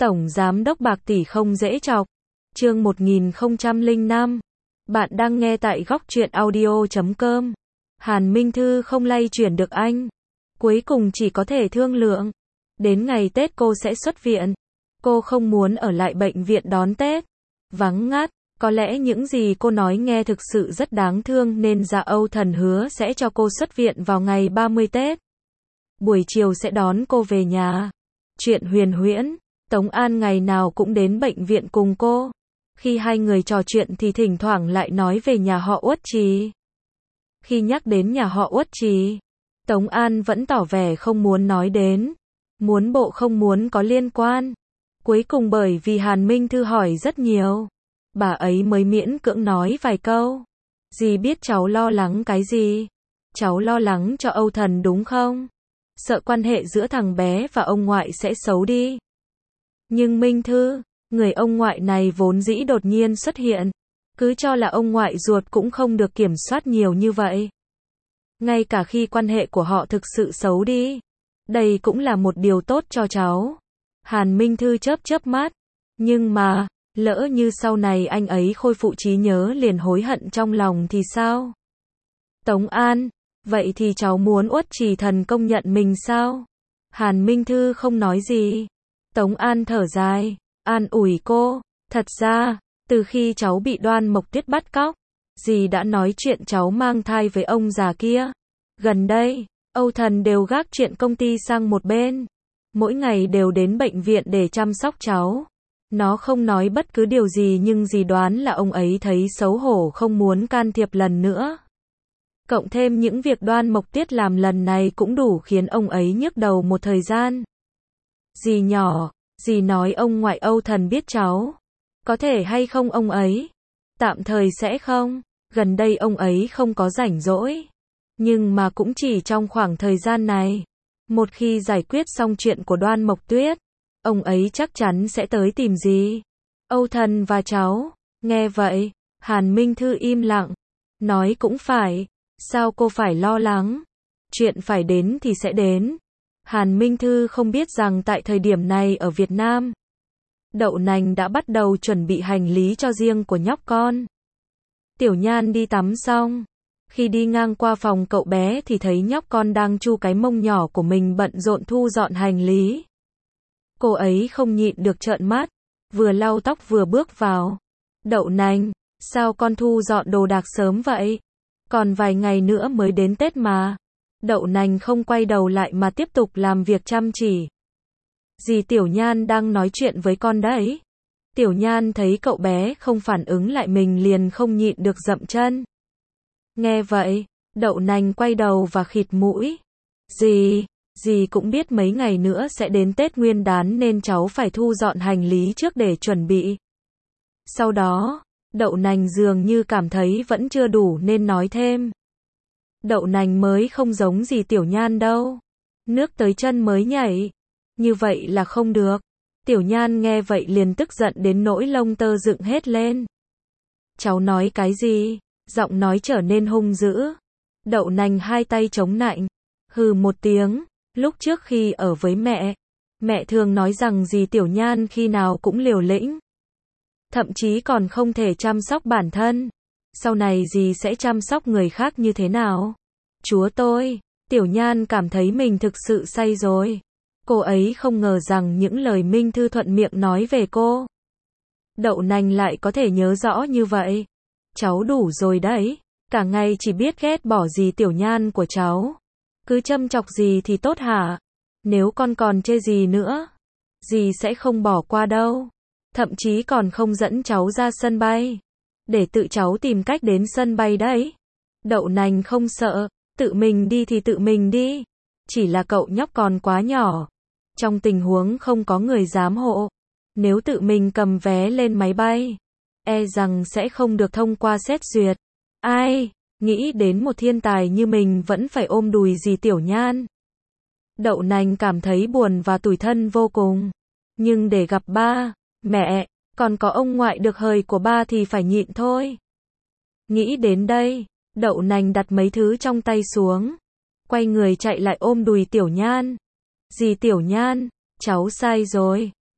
Tổng Giám đốc bạc tỷ không dễ chọc. Chương 1005. Bạn đang nghe tại góc truyện audio.com. Hàn Minh Thư không lay chuyển được anh. Cuối cùng chỉ có thể thương lượng. Đến ngày Tết cô sẽ xuất viện. Cô không muốn ở lại bệnh viện đón Tết. Vắng ngắt. Có lẽ những gì cô nói nghe thực sự rất đáng thương nên Dạ Âu Thần hứa sẽ cho cô xuất viện vào ngày 30 Tết. Buổi chiều sẽ đón cô về nhà. Chuyện huyền huyễn. Tống An ngày nào cũng đến bệnh viện cùng cô. Khi hai người trò chuyện thì thỉnh thoảng lại nói về nhà họ Uất Trì. Khi nhắc đến nhà họ Uất Trì, Tống An vẫn tỏ vẻ không muốn nói đến. Muốn bộ không muốn có liên quan. Cuối cùng bởi vì Hàn Minh Thư hỏi rất nhiều, bà ấy mới miễn cưỡng nói vài câu. Dì biết cháu lo lắng cái gì? Cháu lo lắng cho Âu Thần đúng không? Sợ quan hệ giữa thằng bé và ông ngoại sẽ xấu đi. Nhưng Minh Thư, người ông ngoại này vốn dĩ đột nhiên xuất hiện. Cứ cho là ông ngoại ruột cũng không được kiểm soát nhiều như vậy. Ngay cả khi quan hệ của họ thực sự xấu đi. Đây cũng là một điều tốt cho cháu. Hàn Minh Thư chớp chớp mắt. Nhưng mà, lỡ như sau này anh ấy khôi phục trí nhớ liền hối hận trong lòng thì sao? Tống An, vậy thì cháu muốn Uất Trì Thần công nhận mình sao? Hàn Minh Thư không nói gì. Tống An thở dài, an ủi cô, thật ra, từ khi cháu bị Đoan Mộc Tuyết bắt cóc, dì đã nói chuyện cháu mang thai với ông già kia. Gần đây, Âu Thần đều gác chuyện công ty sang một bên. Mỗi ngày đều đến bệnh viện để chăm sóc cháu. Nó không nói bất cứ điều gì nhưng dì đoán là ông ấy thấy xấu hổ không muốn can thiệp lần nữa. Cộng thêm những việc Đoan Mộc Tuyết làm lần này cũng đủ khiến ông ấy nhức đầu một thời gian. Dì nhỏ, dì nói ông ngoại Âu Thần biết cháu. Có thể hay không ông ấy? Tạm thời sẽ không. Gần đây ông ấy không có rảnh rỗi. Nhưng mà cũng chỉ trong khoảng thời gian này. Một khi giải quyết xong chuyện của Đoan Mộc Tuyết, ông ấy chắc chắn sẽ tới tìm dì. Âu Thần và cháu. Nghe vậy, Hàn Minh Thư im lặng. Nói cũng phải. Sao cô phải lo lắng? Chuyện phải đến thì sẽ đến. Hàn Minh Thư không biết rằng tại thời điểm này ở Việt Nam, Đậu Nành đã bắt đầu chuẩn bị hành lý cho riêng của nhóc con. Tiểu Nhan đi tắm xong. Khi đi ngang qua phòng cậu bé thì thấy nhóc con đang chu cái mông nhỏ của mình bận rộn thu dọn hành lý. Cô ấy không nhịn được trợn mắt, vừa lau tóc vừa bước vào. Đậu Nành, sao con thu dọn đồ đạc sớm vậy? Còn vài ngày nữa mới đến Tết mà. Đậu Nành không quay đầu lại mà tiếp tục làm việc chăm chỉ. Dì Tiểu Nhan đang nói chuyện với con đấy. Tiểu Nhan thấy cậu bé không phản ứng lại mình liền không nhịn được dậm chân. Nghe vậy, Đậu Nành quay đầu và khịt mũi. Dì cũng biết mấy ngày nữa sẽ đến Tết Nguyên Đán nên cháu phải thu dọn hành lý trước để chuẩn bị. Sau đó, Đậu Nành dường như cảm thấy vẫn chưa đủ nên nói thêm. Đậu Nành mới không giống gì Tiểu Nhan đâu. Nước tới chân mới nhảy. Như vậy là không được. Tiểu Nhan nghe vậy liền tức giận đến nỗi lông tơ dựng hết lên. Cháu nói cái gì? Giọng nói trở nên hung dữ. Đậu Nành hai tay chống nạnh. Hừ một tiếng. Lúc trước khi ở với mẹ thường nói rằng dì Tiểu Nhan khi nào cũng liều lĩnh. Thậm chí còn không thể chăm sóc bản thân. Sau này dì sẽ chăm sóc người khác như thế nào? Chúa tôi, Tiểu Nhan cảm thấy mình thực sự say rồi. Cô ấy không ngờ rằng những lời Minh Thư thuận miệng nói về cô. Đậu Nành lại có thể nhớ rõ như vậy. Cháu đủ rồi đấy. Cả ngày chỉ biết ghét bỏ dì Tiểu Nhan của cháu. Cứ châm chọc dì thì tốt hả? Nếu con còn chê dì nữa, dì sẽ không bỏ qua đâu. Thậm chí còn không dẫn cháu ra sân bay. Để tự cháu tìm cách đến sân bay đấy. Đậu Nành không sợ. Tự mình đi thì tự mình đi. Chỉ là cậu nhóc còn quá nhỏ. Trong tình huống không có người giám hộ. Nếu tự mình cầm vé lên máy bay, e rằng sẽ không được thông qua xét duyệt. Ai, nghĩ đến một thiên tài như mình vẫn phải ôm đùi dì Tiểu Nhan. Đậu Nành cảm thấy buồn và tủi thân vô cùng. Nhưng để gặp ba, mẹ, còn có ông ngoại được hời của ba thì phải nhịn thôi. Nghĩ đến đây, Đậu Nành đặt mấy thứ trong tay xuống. Quay người chạy lại ôm đùi Tiểu Nhan. Dì Tiểu Nhan, cháu sai rồi.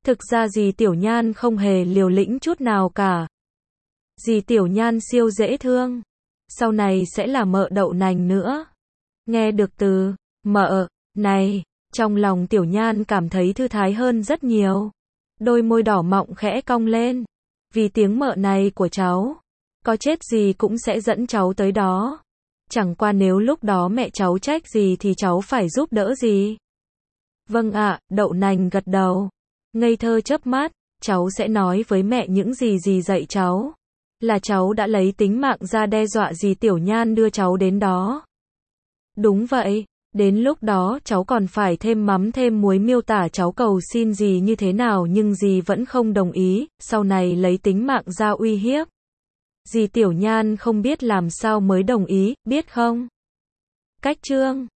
Thực ra dì Tiểu Nhan không hề liều lĩnh chút nào cả. Dì Tiểu Nhan siêu dễ thương. Sau này sẽ là mợ đậu nành nữa. Nghe được từ mợ này, trong lòng Tiểu Nhan cảm thấy thư thái hơn rất nhiều. Đôi môi đỏ mọng khẽ cong lên. Vì tiếng mợ này của cháu, có chết gì cũng sẽ dẫn cháu tới đó. Chẳng qua nếu lúc đó mẹ cháu trách gì thì cháu phải giúp đỡ gì. Vâng ạ, đậu nành gật đầu. Ngây thơ chớp mắt, cháu sẽ nói với mẹ những gì dì dạy cháu. Là cháu đã lấy tính mạng ra đe dọa dì Tiểu Nhan đưa cháu đến đó. Đúng vậy, đến lúc đó cháu còn phải thêm mắm thêm muối miêu tả cháu cầu xin dì như thế nào nhưng dì vẫn không đồng ý, sau này lấy tính mạng ra uy hiếp. Dì Tiểu Nhan không biết làm sao mới đồng ý, biết không? Cách chương